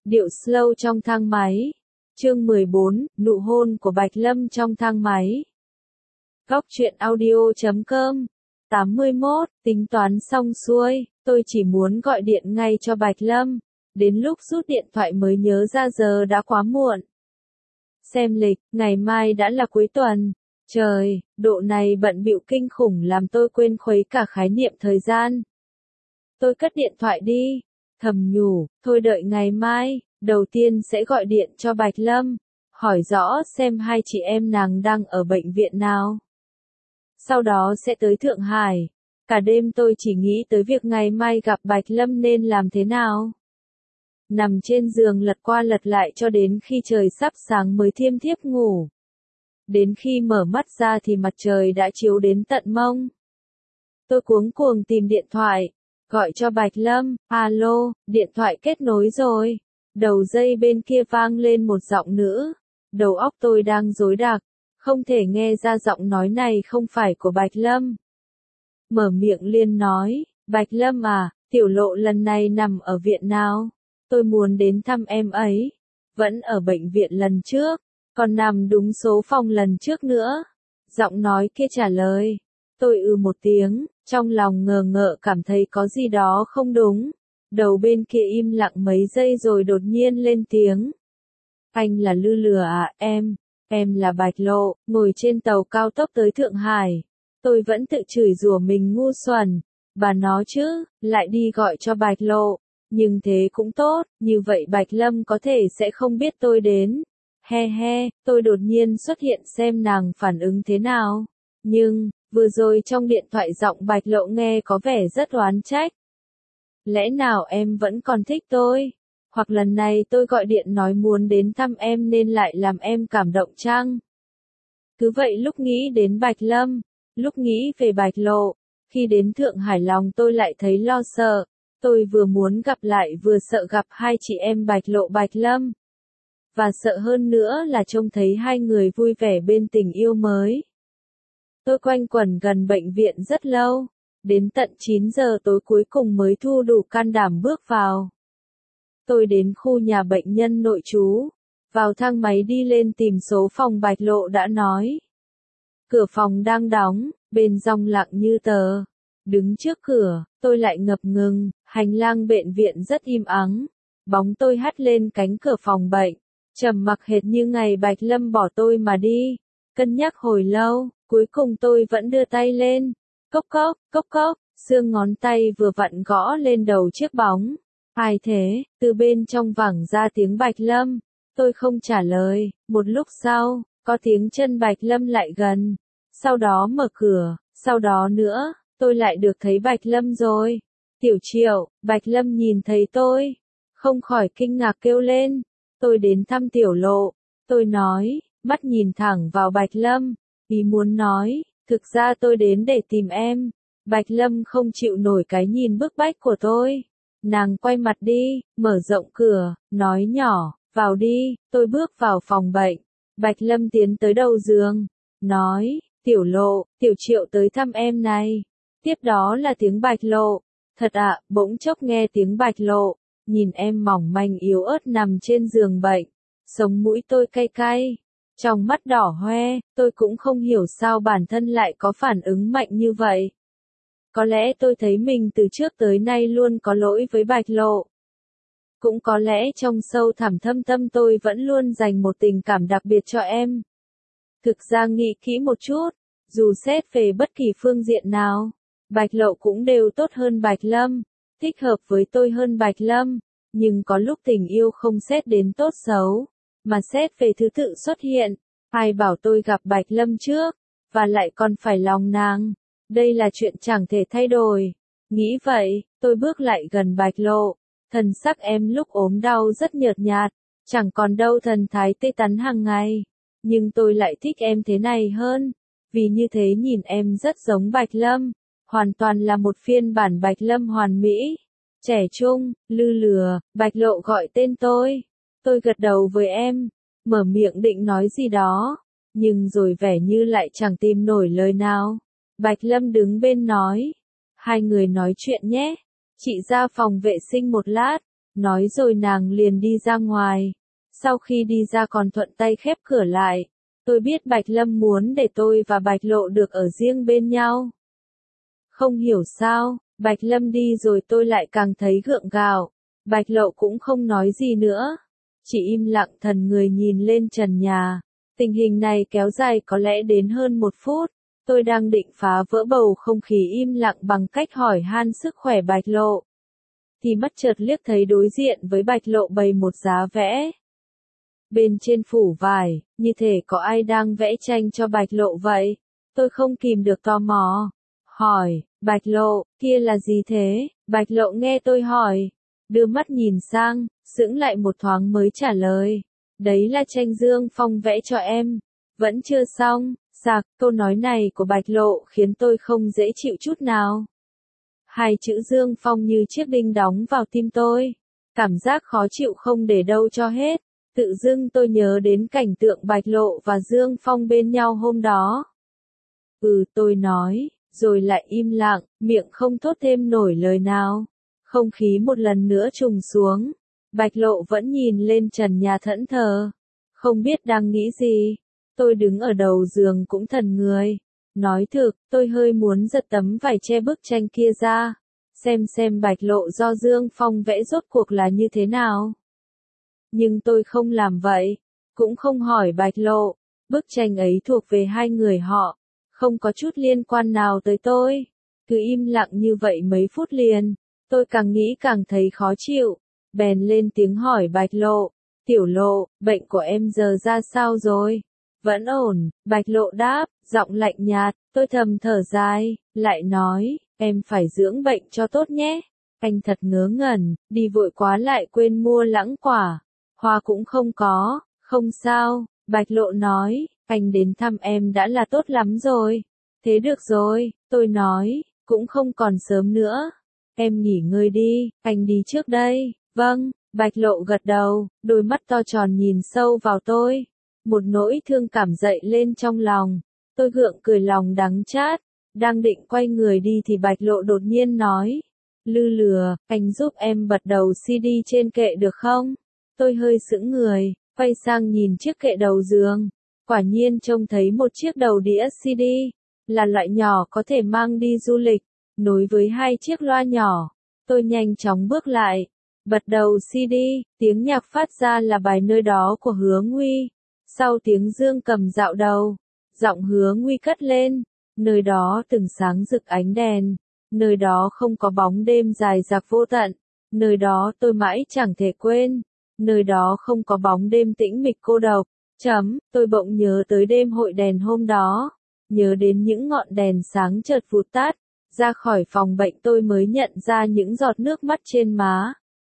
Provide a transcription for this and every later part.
Điệu slow trong thang máy. Chương 14, nụ hôn của Bạch Lâm trong thang máy. Góc truyện audio.com 81, tính toán xong xuôi, tôi chỉ muốn gọi điện ngay cho Bạch Lâm. Đến lúc rút điện thoại mới nhớ ra giờ đã quá muộn. Xem lịch, ngày mai đã là cuối tuần. Trời, độ này bận bịu kinh khủng làm tôi quên khuấy cả khái niệm thời gian. Tôi cất điện thoại đi, thầm nhủ, thôi đợi ngày mai, đầu tiên sẽ gọi điện cho Bạch Lâm, hỏi rõ xem hai chị em nàng đang ở bệnh viện nào. Sau đó sẽ tới Thượng Hải. Cả đêm tôi chỉ nghĩ tới việc ngày mai gặp Bạch Lâm nên làm thế nào. Nằm trên giường lật qua lật lại cho đến khi trời sắp sáng mới thiêm thiếp ngủ. Đến khi mở mắt ra thì mặt trời đã chiếu đến tận mông. Tôi cuống cuồng tìm điện thoại, gọi cho Bạch Lâm, alo, điện thoại kết nối rồi. Đầu dây bên kia vang lên một giọng nữ. Đầu óc tôi đang rối đặc, không thể nghe ra giọng nói này không phải của Bạch Lâm. Mở miệng liền nói, Bạch Lâm à, Tiểu Lộ lần này nằm ở viện nào? Tôi muốn đến thăm em ấy. Vẫn ở bệnh viện lần trước, còn nằm đúng số phòng lần trước nữa. Giọng nói kia trả lời. Tôi một tiếng, trong lòng ngờ ngợ cảm thấy có gì đó không đúng. Đầu bên kia im lặng mấy giây rồi đột nhiên lên tiếng. Anh là Lư Lừa à, em là Bạch Lộ, ngồi trên tàu cao tốc tới Thượng Hải. Tôi vẫn tự chửi rủa mình ngu xuẩn. Bà nó chứ, lại đi gọi cho Bạch Lộ. Nhưng thế cũng tốt, như vậy Bạch Lâm có thể sẽ không biết tôi đến. He he, tôi đột nhiên xuất hiện xem nàng phản ứng thế nào. Nhưng, vừa rồi trong điện thoại giọng Bạch Lộ nghe có vẻ rất oán trách. Lẽ nào em vẫn còn thích tôi? Hoặc lần này tôi gọi điện nói muốn đến thăm em nên lại làm em cảm động chăng? Cứ vậy lúc nghĩ đến Bạch Lâm, lúc nghĩ về Bạch Lộ, khi đến Thượng Hải lòng tôi lại thấy lo sợ. Tôi vừa muốn gặp lại vừa sợ gặp hai chị em Bạch Lộ Bạch Lâm. Và sợ hơn nữa là trông thấy hai người vui vẻ bên tình yêu mới. Tôi quanh quẩn gần bệnh viện rất lâu. Đến tận 9 giờ tối cuối cùng mới thu đủ can đảm bước vào. Tôi đến khu nhà bệnh nhân nội trú. Vào thang máy đi lên tìm số phòng Bạch Lộ đã nói. Cửa phòng đang đóng, bên trong lặng như tờ. Đứng trước cửa, tôi lại ngập ngừng, hành lang bệnh viện rất im ắng. Bóng tôi hắt lên cánh cửa phòng bệnh. Trầm mặc hệt như ngày Bạch Lâm bỏ tôi mà đi. Cân nhắc hồi lâu, cuối cùng tôi vẫn đưa tay lên. Cốc cốc, cốc cốc, xương ngón tay vừa vặn gõ lên đầu chiếc bóng. Ai thế? Từ bên trong vẳng ra tiếng Bạch Lâm. Tôi không trả lời. Một lúc sau, có tiếng chân Bạch Lâm lại gần. Sau đó mở cửa, sau đó nữa, tôi lại được thấy Bạch Lâm rồi. Tiểu Triệu, Bạch Lâm nhìn thấy tôi, không khỏi kinh ngạc kêu lên. Tôi đến thăm Tiểu Lộ. Tôi nói, mắt nhìn thẳng vào Bạch Lâm. Ý muốn nói, thực ra tôi đến để tìm em. Bạch Lâm không chịu nổi cái nhìn bức bách của tôi. Nàng quay mặt đi, mở rộng cửa, nói nhỏ, vào đi. Tôi bước vào phòng bệnh. Bạch Lâm tiến tới đầu giường, nói, Tiểu Lộ, Tiểu Triệu tới thăm em này. Tiếp đó là tiếng Bạch Lộ. Thật ạ, bỗng chốc nghe tiếng Bạch Lộ. Nhìn em mỏng manh yếu ớt nằm trên giường bệnh. Sống mũi tôi cay cay. Trong mắt đỏ hoe, tôi cũng không hiểu sao bản thân lại có phản ứng mạnh như vậy. Có lẽ tôi thấy mình từ trước tới nay luôn có lỗi với Bạch Lộ. Cũng có lẽ trong sâu thẳm thâm tâm tôi vẫn luôn dành một tình cảm đặc biệt cho em. Thực ra nghĩ kỹ một chút, dù xét về bất kỳ phương diện nào, Bạch Lộ cũng đều tốt hơn Bạch Lâm, thích hợp với tôi hơn Bạch Lâm, nhưng có lúc tình yêu không xét đến tốt xấu, mà xét về thứ tự xuất hiện. Ai bảo tôi gặp Bạch Lâm trước, và lại còn phải lòng nàng. Đây là chuyện chẳng thể thay đổi. Nghĩ vậy, tôi bước lại gần Bạch Lộ. Thần sắc em lúc ốm đau rất nhợt nhạt, chẳng còn đâu thần thái tươi tắn hàng ngày. Nhưng tôi lại thích em thế này hơn, vì như thế nhìn em rất giống Bạch Lâm, hoàn toàn là một phiên bản Bạch Lâm hoàn mỹ. Trẻ trung, Lư Lừa, Bạch Lộ gọi tên tôi. Tôi gật đầu với em, mở miệng định nói gì đó, nhưng rồi vẻ như lại chẳng tìm nổi lời nào. Bạch Lâm đứng bên nói, hai người nói chuyện nhé, chị ra phòng vệ sinh một lát. Nói rồi nàng liền đi ra ngoài. Sau khi đi ra còn thuận tay khép cửa lại. Tôi biết Bạch Lâm muốn để tôi và Bạch Lộ được ở riêng bên nhau. Không hiểu sao, Bạch Lâm đi rồi tôi lại càng thấy gượng gạo. Bạch Lộ cũng không nói gì nữa. Chỉ im lặng thần người nhìn lên trần nhà. Tình hình này kéo dài có lẽ đến hơn 1 phút. Tôi đang định phá vỡ bầu không khí im lặng bằng cách hỏi han sức khỏe Bạch Lộ. Thì mắt chợt liếc thấy đối diện với Bạch Lộ bày một giá vẽ. Bên trên phủ vải, như thể có ai đang vẽ tranh cho Bạch Lộ vậy. Tôi không kìm được tò mò. Hỏi, Bạch Lộ, kia là gì thế? Bạch Lộ nghe tôi hỏi. Đưa mắt nhìn sang, sững lại một thoáng mới trả lời. Đấy là tranh Dương Phong vẽ cho em. Vẫn chưa xong. Sạc, câu nói này của Bạch Lộ khiến tôi không dễ chịu chút nào. Hai chữ Dương Phong như chiếc đinh đóng vào tim tôi. Cảm giác khó chịu không để đâu cho hết. Tự dưng tôi nhớ đến cảnh tượng Bạch Lộ và Dương Phong bên nhau hôm đó. Tôi nói, rồi lại im lặng, miệng không thốt thêm nổi lời nào. Không khí một lần nữa trùng xuống. Bạch Lộ vẫn nhìn lên trần nhà thẫn thờ. Không biết đang nghĩ gì. Tôi đứng ở đầu giường cũng thần người. Nói thực, tôi hơi muốn giật tấm vải che bức tranh kia ra. Xem Bạch Lộ do Dương Phong vẽ rốt cuộc là như thế nào. Nhưng tôi không làm vậy. Cũng không hỏi Bạch Lộ. Bức tranh ấy thuộc về hai người họ. Không có chút liên quan nào tới tôi. Cứ im lặng như vậy mấy phút liền. Tôi càng nghĩ càng thấy khó chịu. Bèn lên tiếng hỏi Bạch Lộ. Tiểu Lộ, bệnh của em giờ ra sao rồi? Vẫn ổn, Bạch Lộ đáp, giọng lạnh nhạt. Tôi thầm thở dài, lại nói, em phải dưỡng bệnh cho tốt nhé. Anh thật ngớ ngẩn, đi vội quá lại quên mua lãng quả. Hoa cũng không có, không sao, Bạch Lộ nói, anh đến thăm em đã là tốt lắm rồi. Thế được rồi, tôi nói, cũng không còn sớm nữa. Em nghỉ ngơi đi, anh đi trước đây. Vâng, Bạch Lộ gật đầu, đôi mắt to tròn nhìn sâu vào tôi. Một nỗi thương cảm dậy lên trong lòng. Tôi gượng cười lòng đắng chát. Đang định quay người đi thì Bạch Lộ đột nhiên nói. Lư lừa, anh giúp em bật đầu CD trên kệ được không? Tôi hơi sững người, quay sang nhìn chiếc kệ đầu giường. Quả nhiên trông thấy một chiếc đầu đĩa CD. Là loại nhỏ có thể mang đi du lịch. Nối với hai chiếc loa nhỏ. Tôi nhanh chóng bước lại. Bật đầu CD, tiếng nhạc phát ra là bài Nơi Đó của Hứa Nguy. Sau tiếng dương cầm dạo đầu, giọng Hứa Nguy cất lên. Nơi đó từng sáng rực ánh đèn. Nơi đó không có bóng đêm dài dặc vô tận. Nơi đó tôi mãi chẳng thể quên. Nơi đó không có bóng đêm tĩnh mịch cô độc. Tôi bỗng nhớ tới đêm hội đèn hôm đó. Nhớ đến những ngọn đèn sáng chợt vụt tắt. Ra khỏi phòng bệnh tôi mới nhận ra những giọt nước mắt trên má.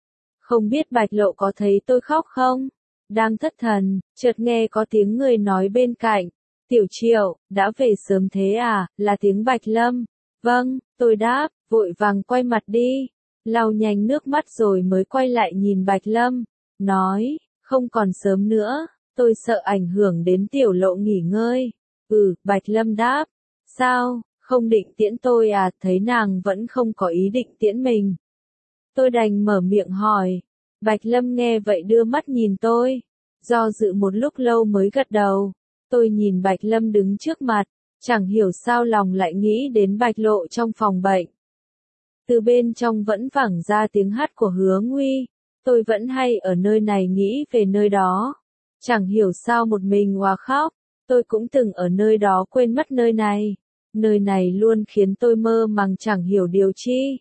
Không biết Bạch Lộ có thấy tôi khóc không? Đang thất thần, chợt nghe có tiếng người nói bên cạnh. Tiểu Triệu, đã về sớm thế à, là tiếng Bạch Lâm. Vâng, tôi đáp, vội vàng quay mặt đi. Lau nhanh nước mắt rồi mới quay lại nhìn Bạch Lâm. Nói, không còn sớm nữa, tôi sợ ảnh hưởng đến Tiểu Lộ nghỉ ngơi. Bạch Lâm đáp. Sao, không định tiễn tôi à, thấy nàng vẫn không có ý định tiễn mình. Tôi đành mở miệng hỏi. Bạch Lâm nghe vậy đưa mắt nhìn tôi. Do dự một lúc lâu mới gật đầu. Tôi nhìn Bạch Lâm đứng trước mặt. Chẳng hiểu sao lòng lại nghĩ đến Bạch Lộ trong phòng bệnh. Từ bên trong vẫn vẳng ra tiếng hát của Hứa Nguy. Tôi vẫn hay ở nơi này nghĩ về nơi đó. Chẳng hiểu sao một mình òa khóc. Tôi cũng từng ở nơi đó quên mất nơi này. Nơi này luôn khiến tôi mơ màng chẳng hiểu điều chi.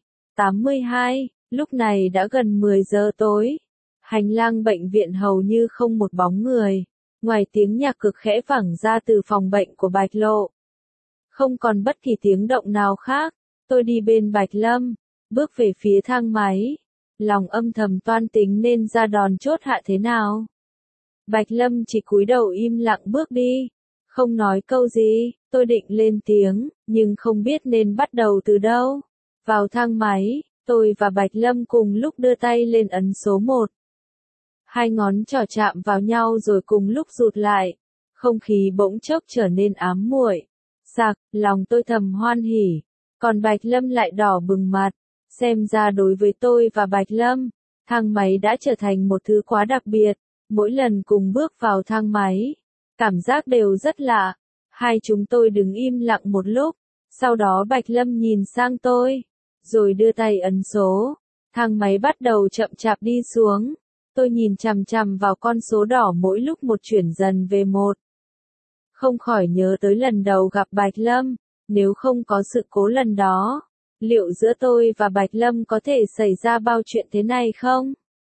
82, lúc này đã gần 10 giờ tối. Hành lang bệnh viện hầu như không một bóng người. Ngoài tiếng nhạc cực khẽ vẳng ra từ phòng bệnh của Bạch Lộ. Không còn bất kỳ tiếng động nào khác. Tôi đi bên Bạch Lâm, bước về phía thang máy. Lòng âm thầm toan tính nên ra đòn chốt hạ thế nào. Bạch Lâm chỉ cúi đầu im lặng bước đi. Không nói câu gì, tôi định lên tiếng, nhưng không biết nên bắt đầu từ đâu. Vào thang máy, tôi và Bạch Lâm cùng lúc đưa tay lên ấn số 1. Hai ngón trỏ chạm vào nhau rồi cùng lúc rụt lại. Không khí bỗng chốc trở nên ám muội. Sặc, lòng tôi thầm hoan hỉ. Còn Bạch Lâm lại đỏ bừng mặt. Xem ra đối với tôi và Bạch Lâm, Thang máy đã trở thành một thứ quá đặc biệt, mỗi lần cùng bước vào thang máy, cảm giác đều rất lạ. Hai chúng tôi đứng im lặng một lúc, sau đó Bạch Lâm nhìn sang tôi, rồi đưa tay ấn số. Thang máy bắt đầu chậm chạp đi xuống. Tôi nhìn chằm chằm vào con số đỏ mỗi lúc một chuyển dần về một. Không khỏi nhớ tới lần đầu gặp Bạch Lâm, nếu không có sự cố lần đó, liệu giữa tôi và Bạch Lâm có thể xảy ra bao chuyện thế này không?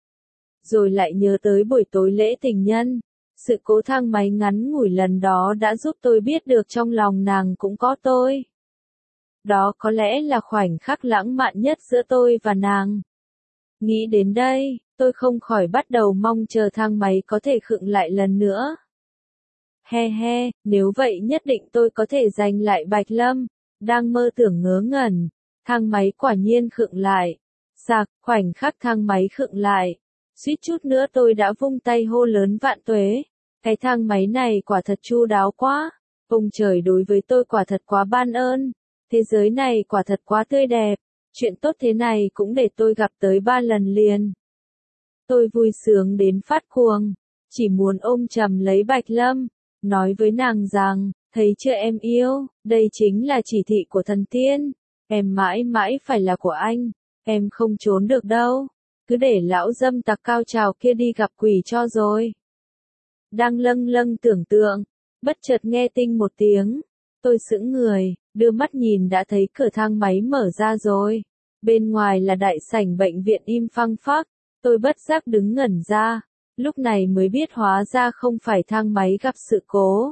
Rồi lại nhớ tới buổi tối lễ tình nhân, sự cố thang máy ngắn ngủi lần đó đã giúp tôi biết được trong lòng nàng cũng có tôi. Đó có lẽ là khoảnh khắc lãng mạn nhất giữa tôi và nàng. Nghĩ đến đây, tôi không khỏi bắt đầu mong chờ thang máy có thể khựng lại lần nữa. He he, nếu vậy nhất định tôi có thể giành lại Bạch Lâm. Đang mơ tưởng ngớ ngẩn, thang máy quả nhiên khựng lại. Sạc, khoảnh khắc thang máy khựng lại. Suýt chút nữa tôi đã vung tay hô lớn vạn tuế. Cái thang máy này quả thật chu đáo quá. Ông trời đối với tôi quả thật quá ban ơn. Thế giới này quả thật quá tươi đẹp. Chuyện tốt thế này cũng để tôi gặp tới 3 lần liền. Tôi vui sướng đến phát cuồng. Chỉ muốn ôm chầm lấy Bạch Lâm. Nói với nàng rằng, thấy chưa em yêu, đây chính là chỉ thị của thần tiên. Em mãi mãi phải là của anh. Em không trốn được đâu. Cứ để lão dâm tặc cao trào kia đi gặp quỷ cho rồi. Đang lâng lâng tưởng tượng, bất chợt nghe tinh một tiếng. Tôi sững người, đưa mắt nhìn đã thấy cửa thang máy mở ra rồi. Bên ngoài là đại sảnh bệnh viện im phăng phắc. Tôi bất giác đứng ngẩn ra. Lúc này mới biết hóa ra không phải thang máy gặp sự cố.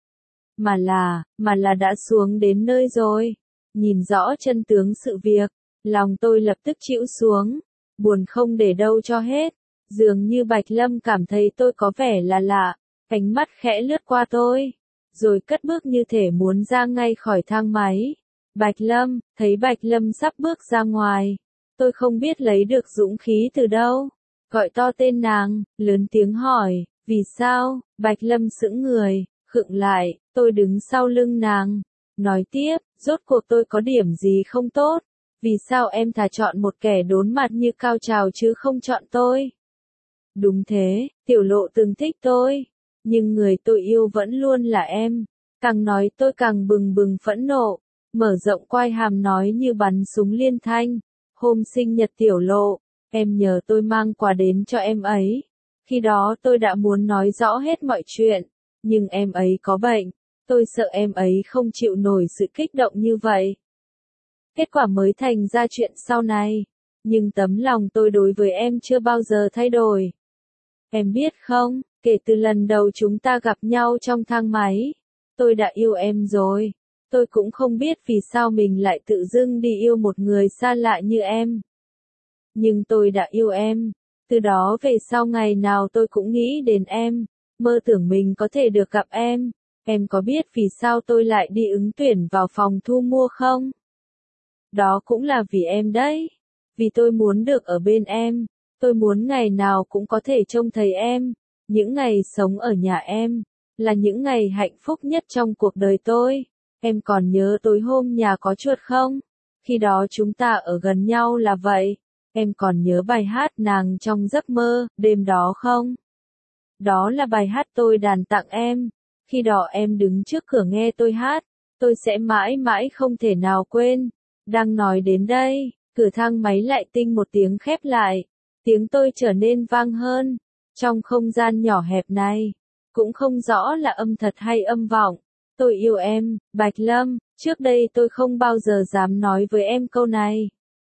Mà là đã xuống đến nơi rồi. Nhìn rõ chân tướng sự việc, lòng tôi lập tức chịu xuống. Buồn không để đâu cho hết. Dường như Bạch Lâm cảm thấy tôi có vẻ là lạ. Ánh mắt khẽ lướt qua tôi. Rồi cất bước như thể muốn ra ngay khỏi thang máy. Bạch Lâm, thấy Bạch Lâm sắp bước ra ngoài. Tôi không biết lấy được dũng khí từ đâu. Gọi to tên nàng, lớn tiếng hỏi, vì sao? Bạch Lâm sững người, khựng lại, tôi đứng sau lưng nàng. Nói tiếp, rốt cuộc tôi có điểm gì không tốt? Vì sao em thà chọn một kẻ đốn mặt như Cao Trào chứ không chọn tôi? Đúng thế, Tiểu Lộ từng thích tôi. Nhưng người tôi yêu vẫn luôn là em. Càng nói tôi càng bừng bừng phẫn nộ. Mở rộng quai hàm nói như bắn súng liên thanh. Hôm sinh nhật Tiểu Lộ, em nhờ tôi mang quà đến cho em ấy. Khi đó tôi đã muốn nói rõ hết mọi chuyện. Nhưng em ấy có bệnh. Tôi sợ em ấy không chịu nổi sự kích động như vậy. Kết quả mới thành ra chuyện sau này. Nhưng tấm lòng tôi đối với em chưa bao giờ thay đổi. Em biết không, kể từ lần đầu chúng ta gặp nhau trong thang máy, tôi đã yêu em rồi. Tôi cũng không biết vì sao mình lại tự dưng đi yêu một người xa lạ như em. Nhưng tôi đã yêu em. Từ đó về sau ngày nào tôi cũng nghĩ đến em, mơ tưởng mình có thể được gặp em. Em có biết vì sao tôi lại đi ứng tuyển vào phòng thu mua không? Đó cũng là vì em đấy. Vì tôi muốn được ở bên em. Tôi muốn ngày nào cũng có thể trông thấy em. Những ngày sống ở nhà em là những ngày hạnh phúc nhất trong cuộc đời tôi. Em còn nhớ tối hôm nhà có chuột không? Khi đó chúng ta ở gần nhau là vậy. Em còn nhớ bài hát nàng trong giấc mơ, đêm đó không? Đó là bài hát tôi đàn tặng em. Khi đó em đứng trước cửa nghe tôi hát. Tôi sẽ mãi mãi không thể nào quên. Đang nói đến đây, cửa thang máy lại tinh một tiếng khép lại. Tiếng tôi trở nên vang hơn. Trong không gian nhỏ hẹp này, cũng không rõ là âm thật hay âm vọng. Tôi yêu em, Bạch Lâm. Trước đây tôi không bao giờ dám nói với em câu này.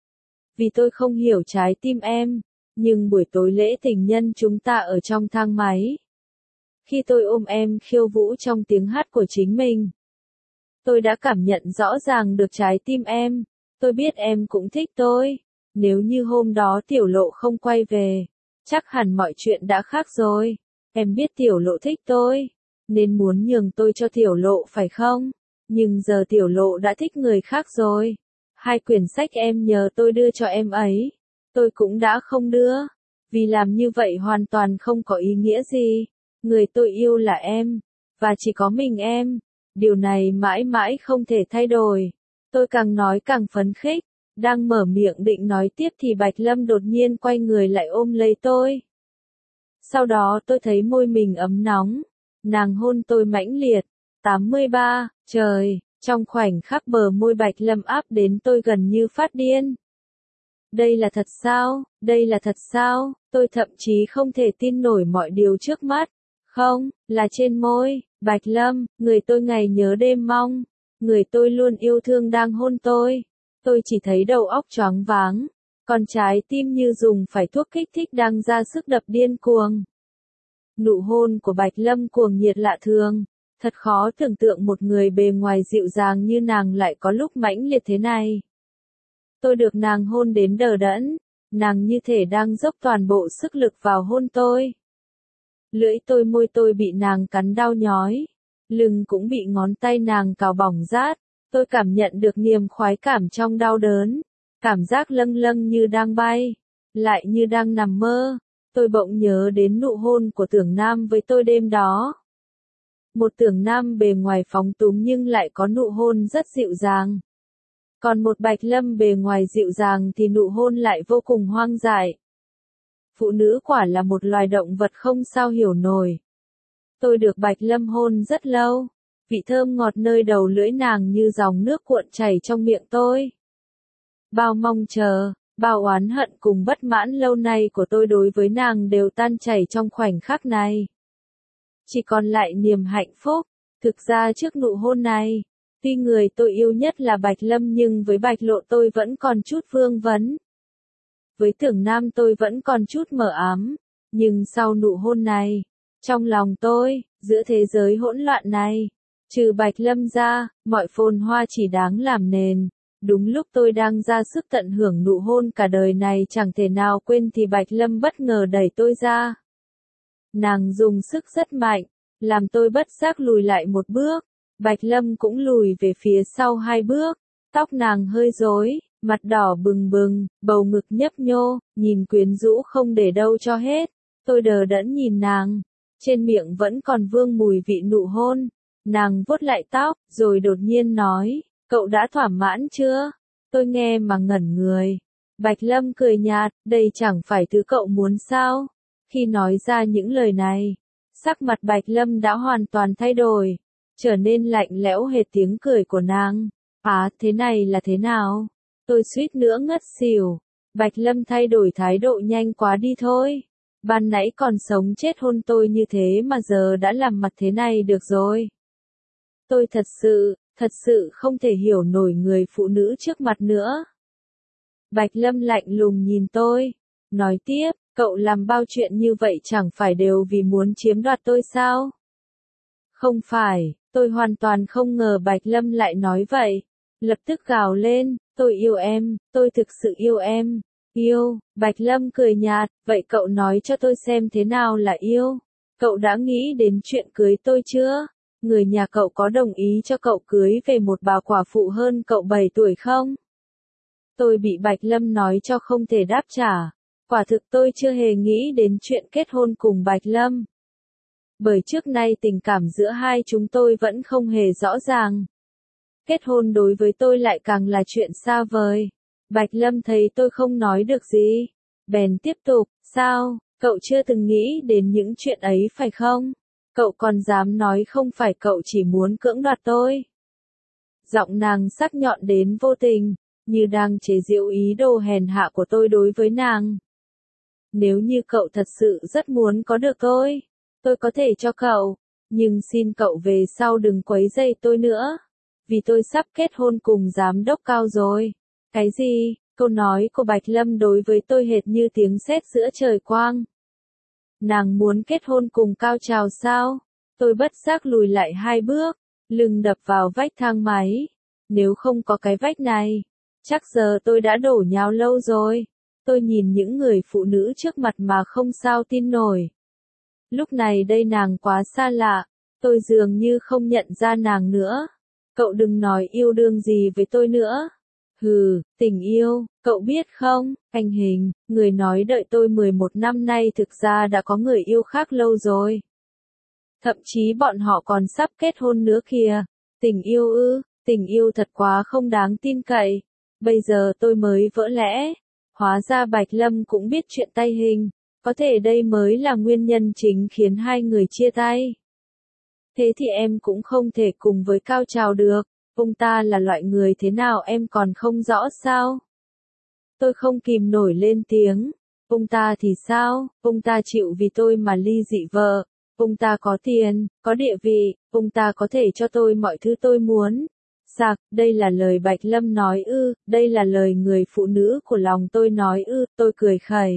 Vì tôi không hiểu trái tim em. Nhưng buổi tối lễ tình nhân chúng ta ở trong thang máy. Khi tôi ôm em khiêu vũ trong tiếng hát của chính mình, tôi đã cảm nhận rõ ràng được trái tim em. Tôi biết em cũng thích tôi. Nếu như hôm đó Tiểu Lộ không quay về, chắc hẳn mọi chuyện đã khác rồi. Em biết Tiểu Lộ thích tôi, nên muốn nhường tôi cho Tiểu Lộ phải không? Nhưng giờ Tiểu Lộ đã thích người khác rồi. 2 quyển sách em nhờ tôi đưa cho em ấy, tôi cũng đã không đưa. Vì làm như vậy hoàn toàn không có ý nghĩa gì. Người tôi yêu là em, và chỉ có mình em. Điều này mãi mãi không thể thay đổi. Tôi càng nói càng phấn khích. Đang mở miệng định nói tiếp thì Bạch Lâm đột nhiên quay người lại ôm lấy tôi. Sau đó tôi thấy môi mình ấm nóng. Nàng hôn tôi mãnh liệt. 83, trời, trong khoảnh khắc bờ môi Bạch Lâm áp đến tôi gần như phát điên. Đây là thật sao? Đây là thật sao? Tôi thậm chí không thể tin nổi mọi điều trước mắt. Không, là trên môi, Bạch Lâm, người tôi ngày nhớ đêm mong, người tôi luôn yêu thương đang hôn tôi. Tôi chỉ thấy đầu óc choáng váng, còn trái tim như dùng phải thuốc kích thích đang ra sức đập điên cuồng. Nụ hôn của Bạch Lâm cuồng nhiệt lạ thường, thật khó tưởng tượng một người bề ngoài dịu dàng như nàng lại có lúc mãnh liệt thế này. Tôi được nàng hôn đến đờ đẫn, nàng như thể đang dốc toàn bộ sức lực vào hôn tôi. Lưỡi tôi môi tôi bị nàng cắn đau nhói, lưng cũng bị ngón tay nàng cào bỏng rát. Tôi cảm nhận được niềm khoái cảm trong đau đớn, cảm giác lâng lâng như đang bay, lại như đang nằm mơ. Tôi bỗng nhớ đến nụ hôn của Tưởng Nam với tôi đêm đó. Một Tưởng Nam bề ngoài phóng túng nhưng lại có nụ hôn rất dịu dàng. Còn một Bạch Lâm bề ngoài dịu dàng thì nụ hôn lại vô cùng hoang dại. Phụ nữ quả là một loài động vật không sao hiểu nổi. Tôi được Bạch Lâm hôn rất lâu. Vị thơm ngọt nơi đầu lưỡi nàng như dòng nước cuộn chảy trong miệng tôi. Bao mong chờ, bao oán hận cùng bất mãn lâu nay của tôi đối với nàng đều tan chảy trong khoảnh khắc này. Chỉ còn lại niềm hạnh phúc. Thực ra trước nụ hôn này, tuy người tôi yêu nhất là Bạch Lâm nhưng với Bạch Lộ tôi vẫn còn chút vương vấn. Với Tưởng Nam tôi vẫn còn chút mờ ám. Nhưng sau nụ hôn này, trong lòng tôi, giữa thế giới hỗn loạn này, trừ Bạch Lâm ra, mọi phồn hoa chỉ đáng làm nền. Đúng lúc tôi đang ra sức tận hưởng nụ hôn cả đời này chẳng thể nào quên thì Bạch Lâm bất ngờ đẩy tôi ra. Nàng dùng sức rất mạnh, làm tôi bất giác lùi lại một bước. Bạch Lâm cũng lùi về phía sau 2 bước. Tóc nàng hơi rối, mặt đỏ bừng bừng, bầu ngực nhấp nhô, nhìn quyến rũ không để đâu cho hết. Tôi đờ đẫn nhìn nàng, trên miệng vẫn còn vương mùi vị nụ hôn. Nàng vuốt lại tóc, rồi đột nhiên nói, cậu đã thỏa mãn chưa? Tôi nghe mà ngẩn người. Bạch Lâm cười nhạt, đây chẳng phải thứ cậu muốn sao? Khi nói ra những lời này, sắc mặt Bạch Lâm đã hoàn toàn thay đổi, trở nên lạnh lẽo hệt tiếng cười của nàng. À, thế này là thế nào? Tôi suýt nữa ngất xỉu. Bạch Lâm thay đổi thái độ nhanh quá đi thôi. Ban nãy còn sống chết hôn tôi như thế mà giờ đã làm mặt thế này được rồi. Tôi thật sự không thể hiểu nổi người phụ nữ trước mặt nữa. Bạch Lâm lạnh lùng nhìn tôi, nói tiếp, cậu làm bao chuyện như vậy chẳng phải đều vì muốn chiếm đoạt tôi sao? Không phải, tôi hoàn toàn không ngờ Bạch Lâm lại nói vậy. Lập tức gào lên, tôi yêu em, tôi thực sự yêu em. Yêu, Bạch Lâm cười nhạt, vậy cậu nói cho tôi xem thế nào là yêu? Cậu đã nghĩ đến chuyện cưới tôi chưa? Người nhà cậu có đồng ý cho cậu cưới về một bà quả phụ hơn cậu 7 tuổi không? Tôi bị Bạch Lâm nói cho không thể đáp trả. Quả thực tôi chưa hề nghĩ đến chuyện kết hôn cùng Bạch Lâm. Bởi trước nay tình cảm giữa hai chúng tôi vẫn không hề rõ ràng. Kết hôn đối với tôi lại càng là chuyện xa vời. Bạch Lâm thấy tôi không nói được gì, bèn tiếp tục, sao, cậu chưa từng nghĩ đến những chuyện ấy phải không? Cậu còn dám nói không phải cậu chỉ muốn cưỡng đoạt tôi. Giọng nàng sắc nhọn đến vô tình, như đang chế giễu ý đồ hèn hạ của tôi đối với nàng. Nếu như cậu thật sự rất muốn có được tôi có thể cho cậu, nhưng xin cậu về sau đừng quấy rầy tôi nữa. Vì tôi sắp kết hôn cùng giám đốc Cao rồi. Cái gì? Câu nói của Bạch Lâm đối với tôi hệt như tiếng sét giữa trời quang. Nàng muốn kết hôn cùng Cao Trào sao? Tôi bất giác lùi lại 2 bước, lưng đập vào vách thang máy. Nếu không có cái vách này, chắc giờ tôi đã đổ nhào lâu rồi. Tôi nhìn những người phụ nữ trước mặt mà không sao tin nổi. Lúc này đây nàng quá xa lạ, tôi dường như không nhận ra nàng nữa. Cậu đừng nói yêu đương gì với tôi nữa. Hừ, tình yêu, cậu biết không, anh Hình, người nói đợi tôi 11 năm nay thực ra đã có người yêu khác lâu rồi. Thậm chí bọn họ còn sắp kết hôn nữa kìa. Tình yêu ư, tình yêu thật quá không đáng tin cậy. Bây giờ tôi mới vỡ lẽ. Hóa ra Bạch Lâm cũng biết chuyện tay hình. Có thể đây mới là nguyên nhân chính khiến hai người chia tay. Thế thì em cũng không thể cùng với Cao Trào được. Ông ta là loại người thế nào em còn không rõ sao? Tôi không kìm nổi lên tiếng. Ông ta thì sao? Ông ta chịu vì tôi mà ly dị vợ. Ông ta có tiền, có địa vị, ông ta có thể cho tôi mọi thứ tôi muốn. Sạc, đây là lời Bạch Lâm nói ư, đây là lời người phụ nữ của lòng tôi nói ư, tôi cười khẩy.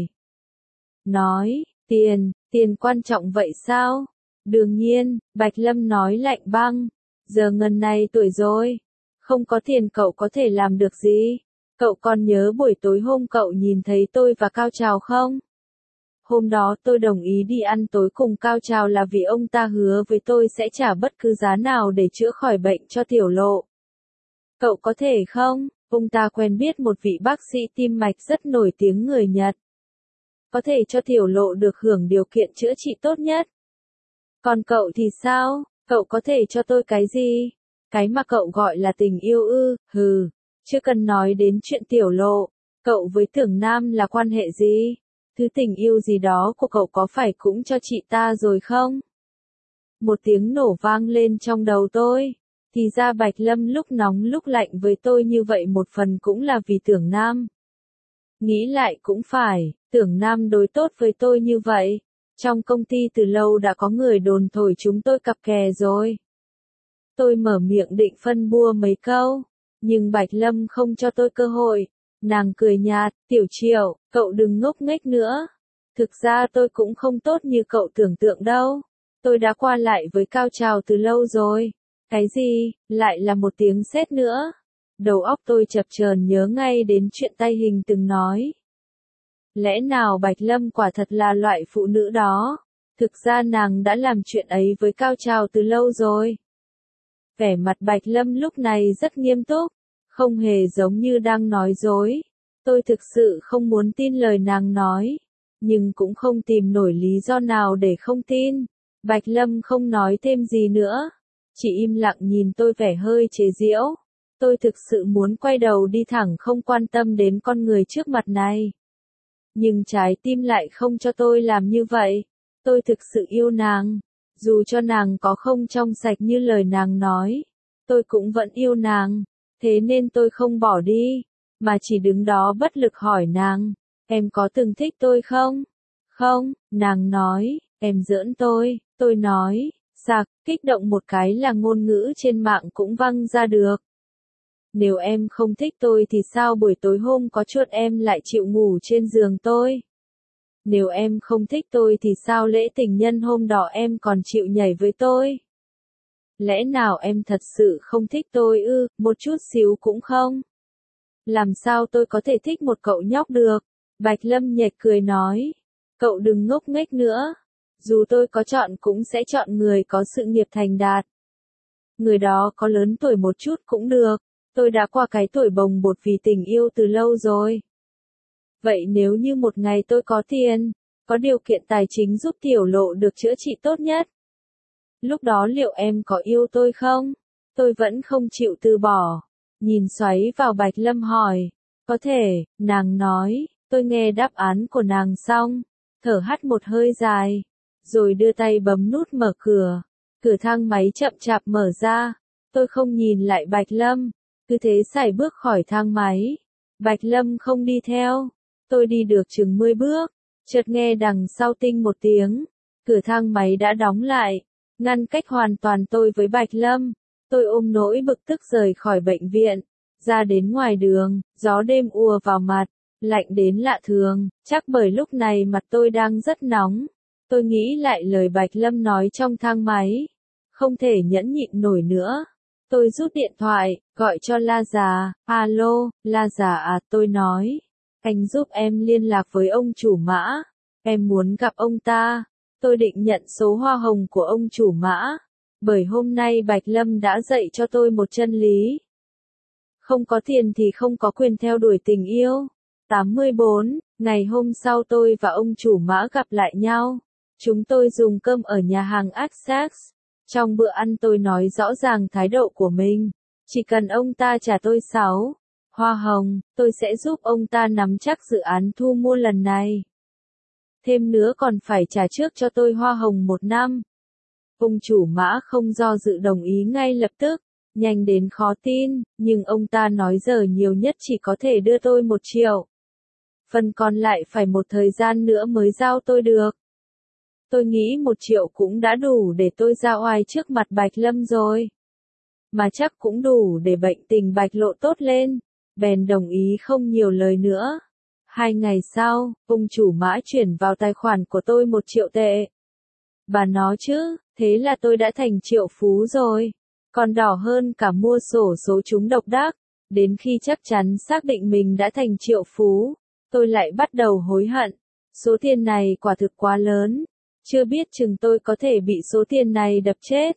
Nói, tiền quan trọng vậy sao? Đương nhiên, Bạch Lâm nói lạnh băng. Giờ ngần này tuổi rồi. Không có tiền cậu có thể làm được gì? Cậu còn nhớ buổi tối hôm cậu nhìn thấy tôi và Cao Trào không? Hôm đó tôi đồng ý đi ăn tối cùng Cao Trào là vì ông ta hứa với tôi sẽ trả bất cứ giá nào để chữa khỏi bệnh cho Tiểu Lộ. Cậu có thể không? Ông ta quen biết một vị bác sĩ tim mạch rất nổi tiếng người Nhật. Có thể cho Tiểu Lộ được hưởng điều kiện chữa trị tốt nhất. Còn cậu thì sao? Cậu có thể cho tôi cái gì? Cái mà cậu gọi là tình yêu ư? Hừ, chưa cần nói đến chuyện Tiểu Lộ. Cậu với Tưởng Nam là quan hệ gì? Thứ tình yêu gì đó của cậu có phải cũng cho chị ta rồi không? Một tiếng nổ vang lên trong đầu tôi. Thì ra Bạch Lâm lúc nóng lúc lạnh với tôi như vậy một phần cũng là vì Tưởng Nam. Nghĩ lại cũng phải, Tưởng Nam đối tốt với tôi như vậy. Trong công ty từ lâu đã có người đồn thổi chúng tôi cặp kè rồi. Tôi mở miệng định phân bua mấy câu, nhưng Bạch Lâm không cho tôi cơ hội. Nàng cười nhạt, Tiểu Triệu, cậu đừng ngốc nghếch nữa. Thực ra tôi cũng không tốt như cậu tưởng tượng đâu. Tôi đã qua lại với Cao Trào từ lâu rồi. Cái gì, lại là một tiếng sét nữa. Đầu óc tôi chập chờn nhớ ngay đến chuyện tay hình từng nói. Lẽ nào Bạch Lâm quả thật là loại phụ nữ đó? Thực ra nàng đã làm chuyện ấy với Cao Trào từ lâu rồi. Vẻ mặt Bạch Lâm lúc này rất nghiêm túc, không hề giống như đang nói dối. Tôi thực sự không muốn tin lời nàng nói, nhưng cũng không tìm nổi lý do nào để không tin. Bạch Lâm không nói thêm gì nữa, chỉ im lặng nhìn tôi vẻ hơi chế giễu. Tôi thực sự muốn quay đầu đi thẳng không quan tâm đến con người trước mặt này. Nhưng trái tim lại không cho tôi làm như vậy. Tôi thực sự yêu nàng. Dù cho nàng có không trong sạch như lời nàng nói, tôi cũng vẫn yêu nàng. Thế nên tôi không bỏ đi, mà chỉ đứng đó bất lực hỏi nàng, em có từng thích tôi không? Không, nàng nói, em giỡn tôi nói, sạc, kích động một cái là ngôn ngữ trên mạng cũng văng ra được. Nếu em không thích tôi thì sao buổi tối hôm có chuột em lại chịu ngủ trên giường tôi? Nếu em không thích tôi thì sao lễ tình nhân hôm đó em còn chịu nhảy với tôi? Lẽ nào em thật sự không thích tôi ư, một chút xíu cũng không? Làm sao tôi có thể thích một cậu nhóc được? Bạch Lâm nhếch cười nói. Cậu đừng ngốc nghếch nữa. Dù tôi có chọn cũng sẽ chọn người có sự nghiệp thành đạt. Người đó có lớn tuổi một chút cũng được. Tôi đã qua cái tuổi bồng bột vì tình yêu từ lâu rồi. Vậy nếu như một ngày tôi có tiền, có điều kiện tài chính giúp Tiểu Lộ được chữa trị tốt nhất, lúc đó liệu em có yêu tôi không? Tôi vẫn không chịu từ bỏ. Nhìn xoáy vào Bạch Lâm hỏi. Có thể, nàng nói. Tôi nghe đáp án của nàng xong, thở hắt một hơi dài, rồi đưa tay bấm nút mở cửa. Cửa thang máy chậm chạp mở ra. Tôi không nhìn lại Bạch Lâm, cứ thế sải bước khỏi thang máy. Bạch Lâm không đi theo. Tôi đi được chừng 10 bước, chợt nghe đằng sau tinh một tiếng. Cửa thang máy đã đóng lại, ngăn cách hoàn toàn tôi với Bạch Lâm. Tôi ôm nỗi bực tức rời khỏi bệnh viện, ra đến ngoài đường, gió đêm ùa vào mặt, lạnh đến lạ thường, chắc bởi lúc này mặt tôi đang rất nóng. Tôi nghĩ lại lời Bạch Lâm nói trong thang máy, không thể nhẫn nhịn nổi nữa. Tôi rút điện thoại, gọi cho La Già. Alo, La Già à, tôi nói. Anh giúp em liên lạc với ông chủ Mã. Em muốn gặp ông ta. Tôi định nhận số hoa hồng của ông chủ Mã. Bởi hôm nay Bạch Lâm đã dạy cho tôi một chân lý. Không có tiền thì không có quyền theo đuổi tình yêu. 84, ngày hôm sau tôi và ông chủ Mã gặp lại nhau. Chúng tôi dùng cơm ở nhà hàng Access. Trong bữa ăn tôi nói rõ ràng thái độ của mình. Chỉ cần ông ta trả tôi Hoa hồng, tôi sẽ giúp ông ta nắm chắc dự án thu mua lần này. Thêm nữa còn phải trả trước cho tôi hoa hồng 1 năm. Ông chủ Mã không do dự đồng ý ngay lập tức, nhanh đến khó tin, nhưng ông ta nói giờ nhiều nhất chỉ có thể đưa tôi 1 triệu. Phần còn lại phải một thời gian nữa mới giao tôi được. Tôi nghĩ 1 triệu cũng đã đủ để tôi ra oai trước mặt Bạch Lâm rồi. Mà chắc cũng đủ để bệnh tình Bạch Lộ tốt lên, bèn đồng ý không nhiều lời nữa. 2 ngày sau, ông chủ Mã chuyển vào tài khoản của tôi 1 triệu tệ. Bà nói chứ, thế là tôi đã thành triệu phú rồi. Còn đỏ hơn cả mua xổ số trúng độc đắc. Đến khi chắc chắn xác định mình đã thành triệu phú, tôi lại bắt đầu hối hận. Số tiền này quả thực quá lớn. Chưa biết chừng tôi có thể bị số tiền này đập chết.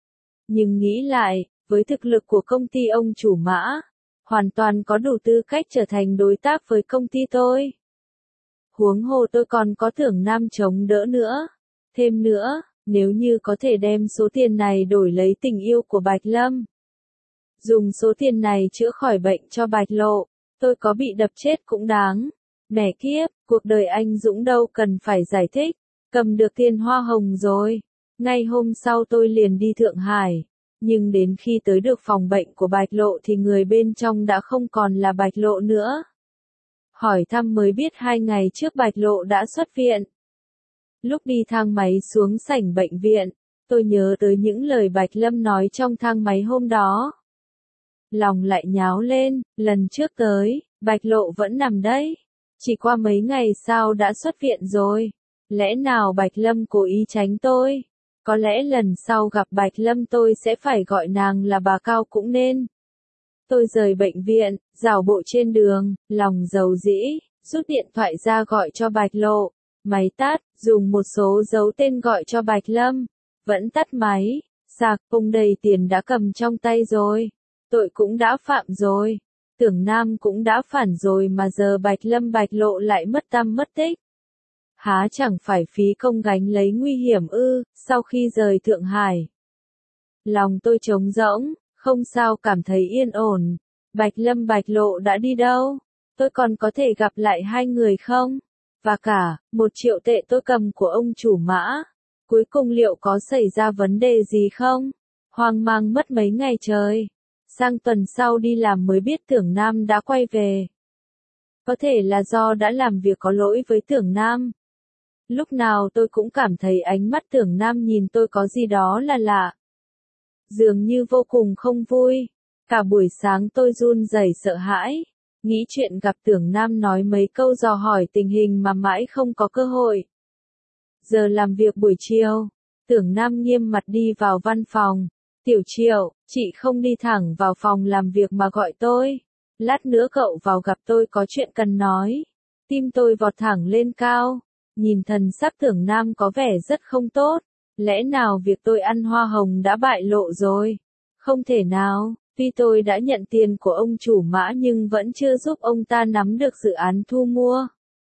Nhưng nghĩ lại, với thực lực của công ty ông chủ Mã, hoàn toàn có đủ tư cách trở thành đối tác với công ty tôi. Huống hồ tôi còn có Tưởng Nam chống đỡ nữa. Thêm nữa, nếu như có thể đem số tiền này đổi lấy tình yêu của Bạch Lâm, dùng số tiền này chữa khỏi bệnh cho Bạch Lộ, tôi có bị đập chết cũng đáng. Mẹ kiếp, cuộc đời anh Dũng đâu cần phải giải thích, cầm được tiền hoa hồng rồi. Ngay hôm sau tôi liền đi Thượng Hải, nhưng đến khi tới được phòng bệnh của Bạch Lộ thì người bên trong đã không còn là Bạch Lộ nữa. Hỏi thăm mới biết 2 ngày trước Bạch Lộ đã xuất viện. Lúc đi thang máy xuống sảnh bệnh viện, tôi nhớ tới những lời Bạch Lâm nói trong thang máy hôm đó. Lòng lại nháo lên, lần trước tới, Bạch Lộ vẫn nằm đấy. Chỉ qua mấy ngày sau đã xuất viện rồi. Lẽ nào Bạch Lâm cố ý tránh tôi? Có lẽ lần sau gặp Bạch Lâm tôi sẽ phải gọi nàng là bà Cao cũng nên. Tôi rời bệnh viện, dạo bộ trên đường, lòng dầu dĩ, rút điện thoại ra gọi cho Bạch Lộ. Máy tắt, dùng một số dấu tên gọi cho Bạch Lâm. Vẫn tắt máy, sạc, ông đầy tiền đã cầm trong tay rồi. Tội cũng đã phạm rồi. Tưởng Nam cũng đã phản rồi mà giờ Bạch Lâm Bạch Lộ lại mất tăm mất tích. Há chẳng phải phí công gánh lấy nguy hiểm ư, sau khi rời Thượng Hải. Lòng tôi trống rỗng, không sao cảm thấy yên ổn. Bạch Lâm Bạch Lộ đã đi đâu? Tôi còn có thể gặp lại hai người không? Và cả, 1 triệu tệ tôi cầm của ông chủ Mã. Cuối cùng liệu có xảy ra vấn đề gì không? Hoang mang mất mấy ngày trời. Sang tuần sau đi làm mới biết Tưởng Nam đã quay về. Có thể là do đã làm việc có lỗi với Tưởng Nam. Lúc nào tôi cũng cảm thấy ánh mắt Tưởng Nam nhìn tôi có gì đó là lạ. Dường như vô cùng không vui. Cả buổi sáng tôi run rẩy sợ hãi. Nghĩ chuyện gặp Tưởng Nam nói mấy câu dò hỏi tình hình mà mãi không có cơ hội. Giờ làm việc buổi chiều, Tưởng Nam nghiêm mặt đi vào văn phòng. Tiểu Triệu, chị không đi thẳng vào phòng làm việc mà gọi tôi. Lát nữa cậu vào gặp tôi có chuyện cần nói. Tim tôi vọt thẳng lên cao. Nhìn thần sắc Tưởng Nam có vẻ rất không tốt. Lẽ nào việc tôi ăn hoa hồng đã bại lộ rồi? Không thể nào, tuy tôi đã nhận tiền của ông chủ Mã nhưng vẫn chưa giúp ông ta nắm được dự án thu mua.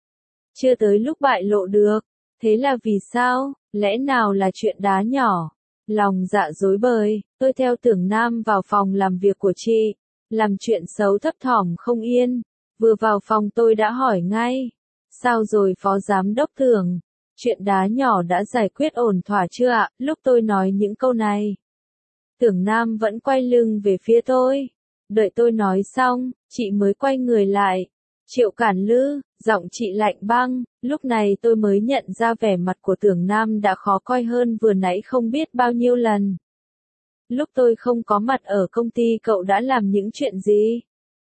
Chưa tới lúc bại lộ được. Thế là vì sao? Lẽ nào là chuyện đá nhỏ? Lòng dạ rối bời, tôi theo Tưởng Nam vào phòng làm việc của chị. Làm chuyện xấu thấp thỏm không yên. Vừa vào phòng tôi đã hỏi ngay. Sao rồi phó giám đốc Tưởng? Chuyện đá nhỏ đã giải quyết ổn thỏa chưa ạ? Lúc tôi nói những câu này, Tưởng Nam vẫn quay lưng về phía tôi. Đợi tôi nói xong, chị mới quay người lại. Triệu Cản Lư, giọng chị lạnh băng. Lúc này tôi mới nhận ra vẻ mặt của Tưởng Nam đã khó coi hơn vừa nãy không biết bao nhiêu lần. Lúc tôi không có mặt ở công ty cậu đã làm những chuyện gì?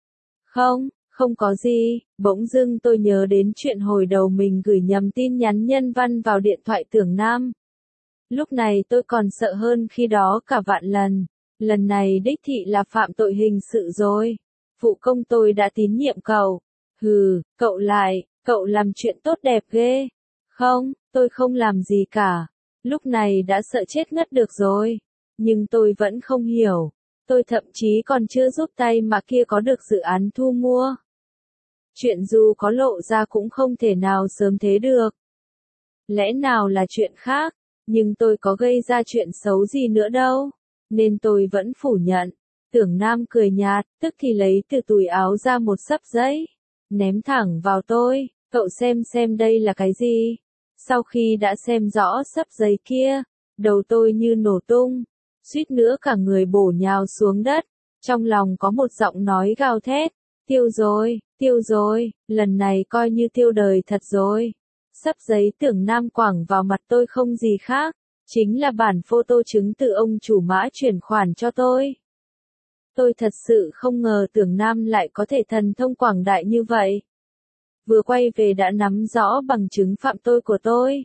Không, không có gì. Bỗng dưng tôi nhớ đến chuyện hồi đầu mình gửi nhầm tin nhắn nhân văn vào điện thoại Tưởng Nam. Lúc này tôi còn sợ hơn khi đó cả vạn lần. Lần này đích thị là phạm tội hình sự rồi. Phụ công tôi đã tín nhiệm cậu. Hừ, cậu làm chuyện tốt đẹp ghê. Không, tôi không làm gì cả. Lúc này đã sợ chết ngất được rồi. Nhưng tôi vẫn không hiểu. Tôi thậm chí còn chưa giúp tay mà kia có được dự án thu mua. Chuyện dù có lộ ra cũng không thể nào sớm thế được. Lẽ nào là chuyện khác, nhưng tôi có gây ra chuyện xấu gì nữa đâu. Nên tôi vẫn phủ nhận. Tưởng Nam cười nhạt, tức thì lấy từ túi áo ra một xấp giấy, ném thẳng vào tôi, cậu xem đây là cái gì. Sau khi đã xem rõ xấp giấy kia, đầu tôi như nổ tung, suýt nữa cả người bổ nhào xuống đất, trong lòng có một giọng nói gào thét, tiêu rồi, lần này coi như tiêu đời thật rồi. Xấp giấy Tưởng Nam quẳng vào mặt tôi không gì khác, chính là bản photo chứng từ ông chủ Mã chuyển khoản cho tôi. Tôi thật sự không ngờ Tưởng Nam lại có thể thần thông quảng đại như vậy. Vừa quay về đã nắm rõ bằng chứng phạm tội của tôi.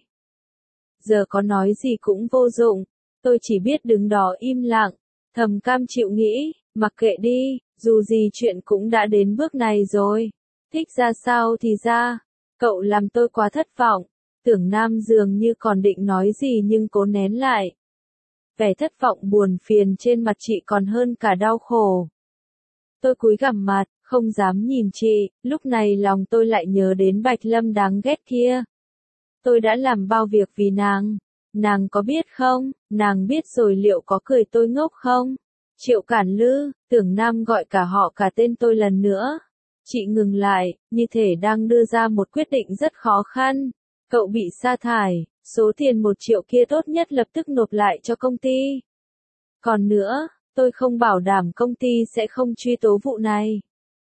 Giờ có nói gì cũng vô dụng, tôi chỉ biết đứng đó im lặng, thầm cam chịu nghĩ, mặc kệ đi, dù gì chuyện cũng đã đến bước này rồi. Thích ra sao thì ra, cậu làm tôi quá thất vọng. Tưởng Nam dường như còn định nói gì nhưng cố nén lại. Vẻ thất vọng buồn phiền trên mặt chị còn hơn cả đau khổ. Tôi cúi gằm mặt, không dám nhìn chị, lúc này lòng tôi lại nhớ đến Bạch Lâm đáng ghét kia. Tôi đã làm bao việc vì nàng có biết không, nàng biết rồi liệu có cười tôi ngốc không? Triệu Cản Lư, Tưởng Nam gọi cả họ cả tên tôi lần nữa. Chị ngừng lại, như thể đang đưa ra một quyết định rất khó khăn. Cậu bị sa thải, số tiền 1 triệu kia tốt nhất lập tức nộp lại cho công ty. Còn nữa, tôi không bảo đảm công ty sẽ không truy tố vụ này.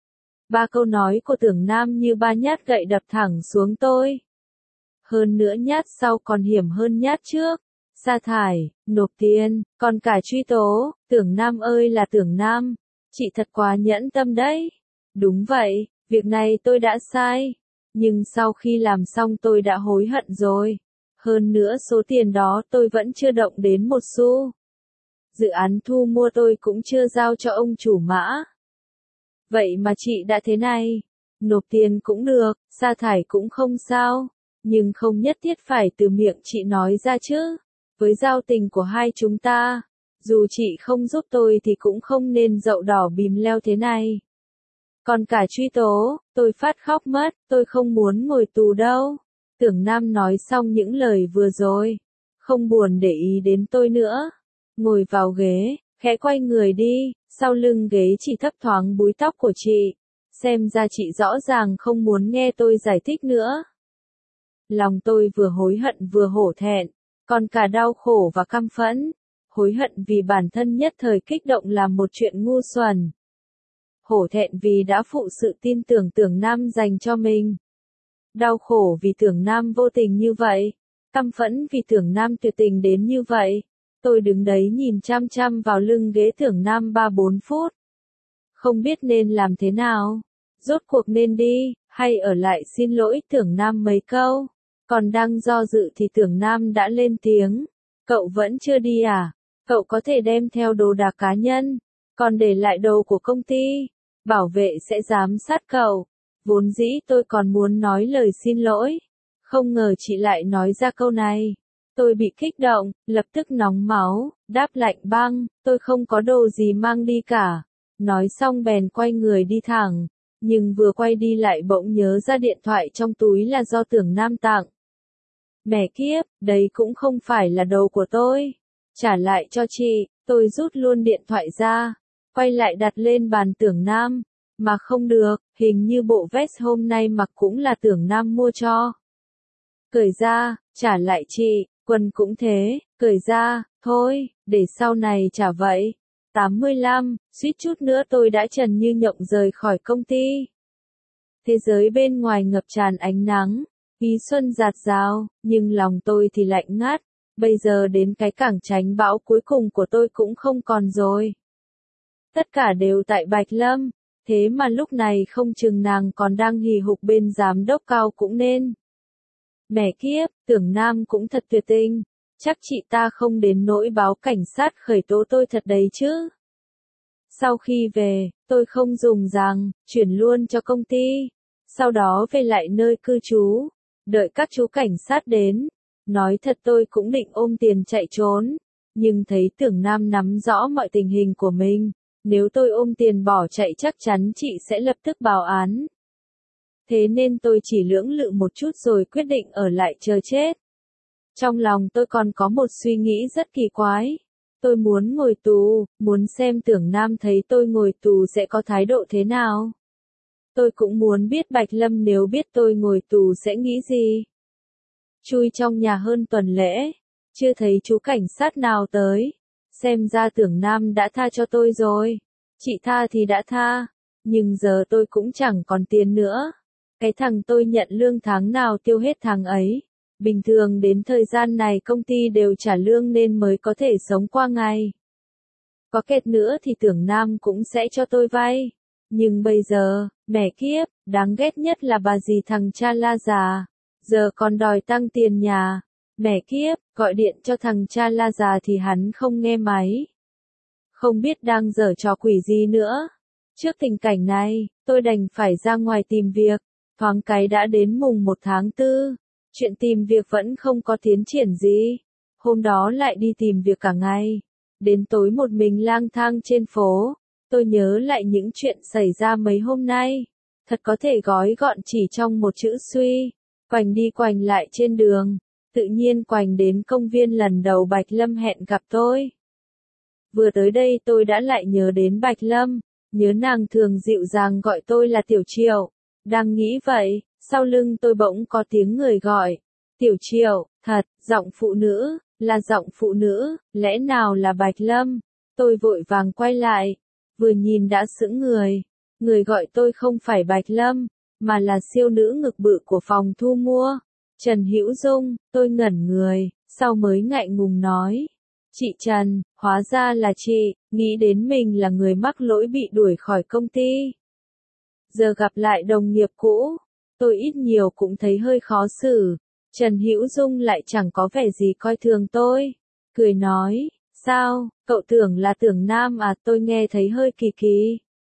3 câu nói của Tưởng Nam như 3 nhát gậy đập thẳng xuống tôi. Hơn nữa nhát sau còn hiểm hơn nhát trước. Sa thải, nộp tiền, còn cả truy tố, Tưởng Nam ơi là Tưởng Nam. Chị thật quá nhẫn tâm đấy. Đúng vậy, việc này tôi đã sai. Nhưng sau khi làm xong tôi đã hối hận rồi. Hơn nữa số tiền đó tôi vẫn chưa động đến một xu. Dự án thu mua tôi cũng chưa giao cho ông chủ Mã. Vậy mà chị đã thế này. Nộp tiền cũng được, sa thải cũng không sao. Nhưng không nhất thiết phải từ miệng chị nói ra chứ. Với giao tình của hai chúng ta, dù chị không giúp tôi thì cũng không nên dậu đỏ bìm leo thế này. Còn cả truy tố, tôi phát khóc mất, tôi không muốn ngồi tù đâu. Tưởng Nam nói xong những lời vừa rồi, không buồn để ý đến tôi nữa. Ngồi vào ghế, khẽ quay người đi, sau lưng ghế chỉ thấp thoáng búi tóc của chị. Xem ra chị rõ ràng không muốn nghe tôi giải thích nữa. Lòng tôi vừa hối hận vừa hổ thẹn, còn cả đau khổ và căm phẫn. Hối hận vì bản thân nhất thời kích động làm một chuyện ngu xuẩn. Hổ thẹn vì đã phụ sự tin tưởng Tưởng Nam dành cho mình. Đau khổ vì Tưởng Nam vô tình như vậy. Căm phẫn vì Tưởng Nam tuyệt tình đến như vậy. Tôi đứng đấy nhìn chăm chăm vào lưng ghế Tưởng Nam 3-4 phút. Không biết nên làm thế nào. Rốt cuộc nên đi, hay ở lại xin lỗi Tưởng Nam mấy câu. Còn đang do dự thì Tưởng Nam đã lên tiếng. Cậu vẫn chưa đi à? Cậu có thể đem theo đồ đạc cá nhân, còn để lại đồ của công ty. Bảo vệ sẽ giám sát cậu. Vốn dĩ tôi còn muốn nói lời xin lỗi. Không ngờ chị lại nói ra câu này. Tôi bị kích động, lập tức nóng máu, đáp lạnh băng, tôi không có đồ gì mang đi cả. Nói xong bèn quay người đi thẳng. Nhưng vừa quay đi lại bỗng nhớ ra điện thoại trong túi là do Tưởng Nam tặng. Mẹ kiếp, đấy cũng không phải là đồ của tôi. Trả lại cho chị, tôi rút luôn điện thoại ra. Quay lại đặt lên bàn Tưởng Nam. Mà không được, hình như bộ vest hôm nay mặc cũng là Tưởng Nam mua cho. Cởi ra, trả lại chị, quần cũng thế, cởi ra, thôi, để sau này trả vậy. 85, suýt chút nữa tôi đã trần như nhộng rời khỏi công ty. Thế giới bên ngoài ngập tràn ánh nắng, khí xuân rạt rào, nhưng lòng tôi thì lạnh ngắt. Bây giờ đến cái cảng tránh bão cuối cùng của tôi cũng không còn rồi. Tất cả đều tại Bạch Lâm. Thế mà lúc này không chừng nàng còn đang hì hục bên giám đốc cao cũng nên. Mẹ kiếp, Tưởng Nam cũng thật tuyệt tình. Chắc chị ta không đến nỗi báo cảnh sát khởi tố tôi thật đấy chứ. Sau khi về, tôi không dùng rằng, chuyển luôn cho công ty. Sau đó về lại nơi cư trú. Đợi các chú cảnh sát đến. Nói thật tôi cũng định ôm tiền chạy trốn. Nhưng thấy Tưởng Nam nắm rõ mọi tình hình của mình. Nếu tôi ôm tiền bỏ chạy chắc chắn chị sẽ lập tức báo án. Thế nên tôi chỉ lưỡng lự một chút rồi quyết định ở lại chờ chết. Trong lòng tôi còn có một suy nghĩ rất kỳ quái. Tôi muốn ngồi tù, muốn xem Tưởng Nam thấy tôi ngồi tù sẽ có thái độ thế nào. Tôi cũng muốn biết Bạch Lâm nếu biết tôi ngồi tù sẽ nghĩ gì. Chui trong nhà hơn tuần lễ, chưa thấy chú cảnh sát nào tới. Xem ra Tưởng Nam đã tha cho tôi rồi. Chị tha thì đã tha, nhưng giờ tôi cũng chẳng còn tiền nữa. Cái thằng tôi nhận lương tháng nào tiêu hết tháng ấy. Bình thường đến thời gian này công ty đều trả lương nên mới có thể sống qua ngày. Có kẹt nữa thì Tưởng Nam cũng sẽ cho tôi vay. Nhưng bây giờ, mẹ kiếp, đáng ghét nhất là bà dì thằng cha La già. Giờ còn đòi tăng tiền nhà. Mẹ kiếp, gọi điện cho thằng cha La già thì hắn không nghe máy. Không biết đang giở trò quỷ gì nữa. Trước tình cảnh này, tôi đành phải ra ngoài tìm việc. Thoáng cái đã đến mùng 1 tháng 4. Chuyện tìm việc vẫn không có tiến triển gì. Hôm đó lại đi tìm việc cả ngày. Đến tối một mình lang thang trên phố. Tôi nhớ lại những chuyện xảy ra mấy hôm nay. Thật có thể gói gọn chỉ trong một chữ suy. Quành đi quành lại trên đường. Tự nhiên quành đến công viên lần đầu Bạch Lâm hẹn gặp tôi. Vừa tới đây tôi đã lại nhớ đến Bạch Lâm. Nhớ nàng thường dịu dàng gọi tôi là Tiểu Triệu. Đang nghĩ vậy, sau lưng tôi bỗng có tiếng người gọi. Tiểu Triệu, thật, giọng phụ nữ, là giọng phụ nữ, lẽ nào là Bạch Lâm? Tôi vội vàng quay lại, vừa nhìn đã sững người. Người gọi tôi không phải Bạch Lâm, mà là siêu nữ ngực bự của phòng thu mua. Trần Hữu Dung, tôi ngẩn người, sau mới ngại ngùng nói. Chị Trần, hóa ra là chị, nghĩ đến mình là người mắc lỗi bị đuổi khỏi công ty. Giờ gặp lại đồng nghiệp cũ, tôi ít nhiều cũng thấy hơi khó xử. Trần Hữu Dung lại chẳng có vẻ gì coi thường tôi. Cười nói, sao, cậu tưởng là Tưởng Nam à, tôi nghe thấy hơi kỳ kỳ.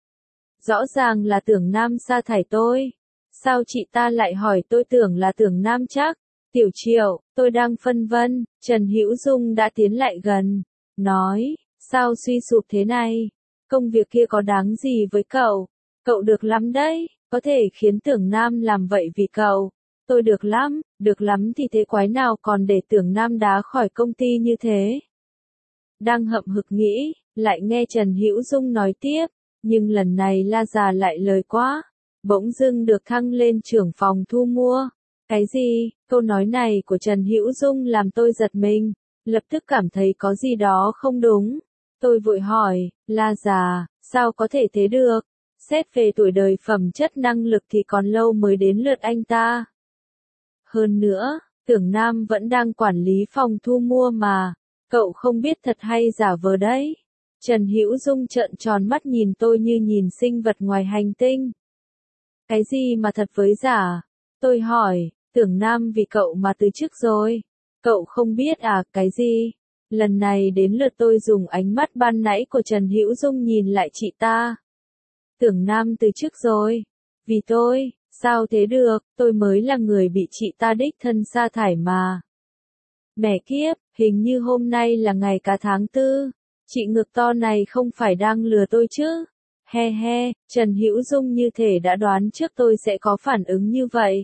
Rõ ràng là Tưởng Nam sa thải tôi. Sao chị ta lại hỏi tôi tưởng là Tưởng Nam chắc? Tiểu Triệu, tôi đang phân vân. Trần Hữu Dung đã tiến lại gần. Nói, sao suy sụp thế này? Công việc kia có đáng gì với cậu? Cậu được lắm đấy, có thể khiến Tưởng Nam làm vậy vì cậu. Tôi được lắm thì thế quái nào còn để Tưởng Nam đá khỏi công ty như thế. Đang hậm hực nghĩ, lại nghe Trần Hữu Dung nói tiếp, nhưng lần này La già lại lời quá. Bỗng dưng được thăng lên trưởng phòng thu mua. Cái gì? Câu nói này của Trần Hữu Dung làm tôi giật mình, lập tức cảm thấy có gì đó không đúng. Tôi vội hỏi, La già, sao có thể thế được? Xét về tuổi đời phẩm chất năng lực thì còn lâu mới đến lượt anh ta. Hơn nữa, Tưởng Nam vẫn đang quản lý phòng thu mua mà, cậu không biết thật hay giả vờ đấy. Trần Hữu Dung trợn tròn mắt nhìn tôi như nhìn sinh vật ngoài hành tinh. Cái gì mà thật với giả? Tôi hỏi, Tưởng Nam vì cậu mà từ chức rồi. Cậu không biết à, cái gì? Lần này đến lượt tôi dùng ánh mắt ban nãy của Trần Hữu Dung nhìn lại chị ta. Tưởng Nam từ chức rồi. Vì tôi, sao thế được, tôi mới là người bị chị ta đích thân sa thải mà. Mẹ kiếp, hình như hôm nay là ngày cả tháng 4. Chị ngực to này không phải đang lừa tôi chứ? He he, Trần Hữu Dung như thể đã đoán trước tôi sẽ có phản ứng như vậy.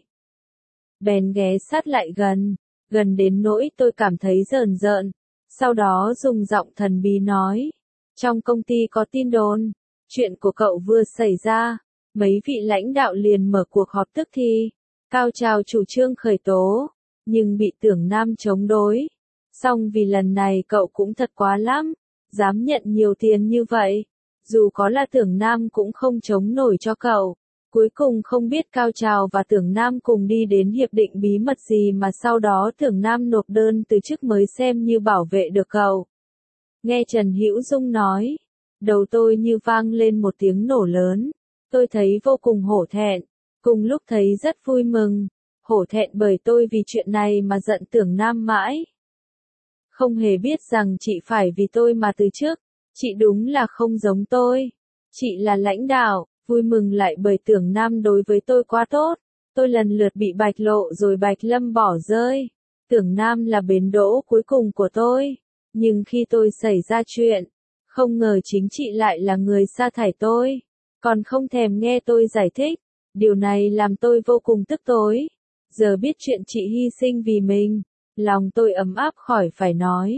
Bèn ghé sát lại gần đến nỗi tôi cảm thấy rờn rợn. Sau đó dùng giọng thần bí nói. Trong công ty có tin đồn, chuyện của cậu vừa xảy ra, mấy vị lãnh đạo liền mở cuộc họp tức thì, cao trào chủ trương khởi tố, nhưng bị Tưởng Nam chống đối. Song vì lần này cậu cũng thật quá lắm, dám nhận nhiều tiền như vậy, dù có là Tưởng Nam cũng không chống nổi cho cậu. Cuối cùng không biết Cao Trào và Tưởng Nam cùng đi đến hiệp định bí mật gì mà sau đó Tưởng Nam nộp đơn từ chức mới xem như bảo vệ được cậu. Nghe Trần Hữu Dung nói, đầu tôi như vang lên một tiếng nổ lớn. Tôi thấy vô cùng hổ thẹn, cùng lúc thấy rất vui mừng. Hổ thẹn bởi tôi vì chuyện này mà giận Tưởng Nam mãi. Không hề biết rằng chị phải vì tôi mà từ chức. Chị đúng là không giống tôi. Chị là lãnh đạo. Vui mừng lại bởi Tưởng Nam đối với tôi quá tốt. Tôi lần lượt bị Bạch Lộ rồi Bạch Lâm bỏ rơi. Tưởng Nam là bến đỗ cuối cùng của tôi. Nhưng khi tôi xảy ra chuyện, không ngờ chính chị lại là người sa thải tôi. Còn không thèm nghe tôi giải thích. Điều này làm tôi vô cùng tức tối. Giờ biết chuyện chị hy sinh vì mình, lòng tôi ấm áp khỏi phải nói.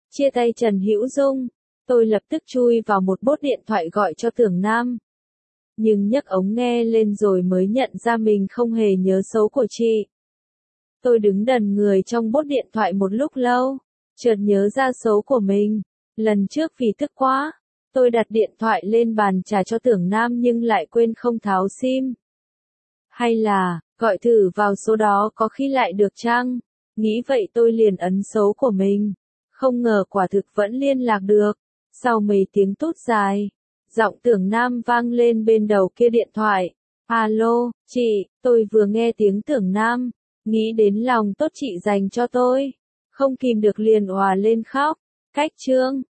Chia tay Trần Hữu Dung, tôi lập tức chui vào một bốt điện thoại gọi cho Tưởng Nam. Nhưng nhấc ống nghe lên rồi mới nhận ra mình không hề nhớ số của chị. Tôi đứng đần người trong bốt điện thoại một lúc lâu, chợt nhớ ra số của mình. Lần trước vì tức quá, tôi đặt điện thoại lên bàn trả cho Tưởng Nam nhưng lại quên không tháo sim. Hay là, gọi thử vào số đó có khi lại được chăng? Nghĩ vậy tôi liền ấn số của mình. Không ngờ quả thực vẫn liên lạc được. Sau mấy tiếng tút dài, giọng Tưởng Nam vang lên bên đầu kia điện thoại. Alo, chị, tôi vừa nghe tiếng Tưởng Nam, nghĩ đến lòng tốt chị dành cho tôi. Không kìm được liền òa lên khóc. Cách chương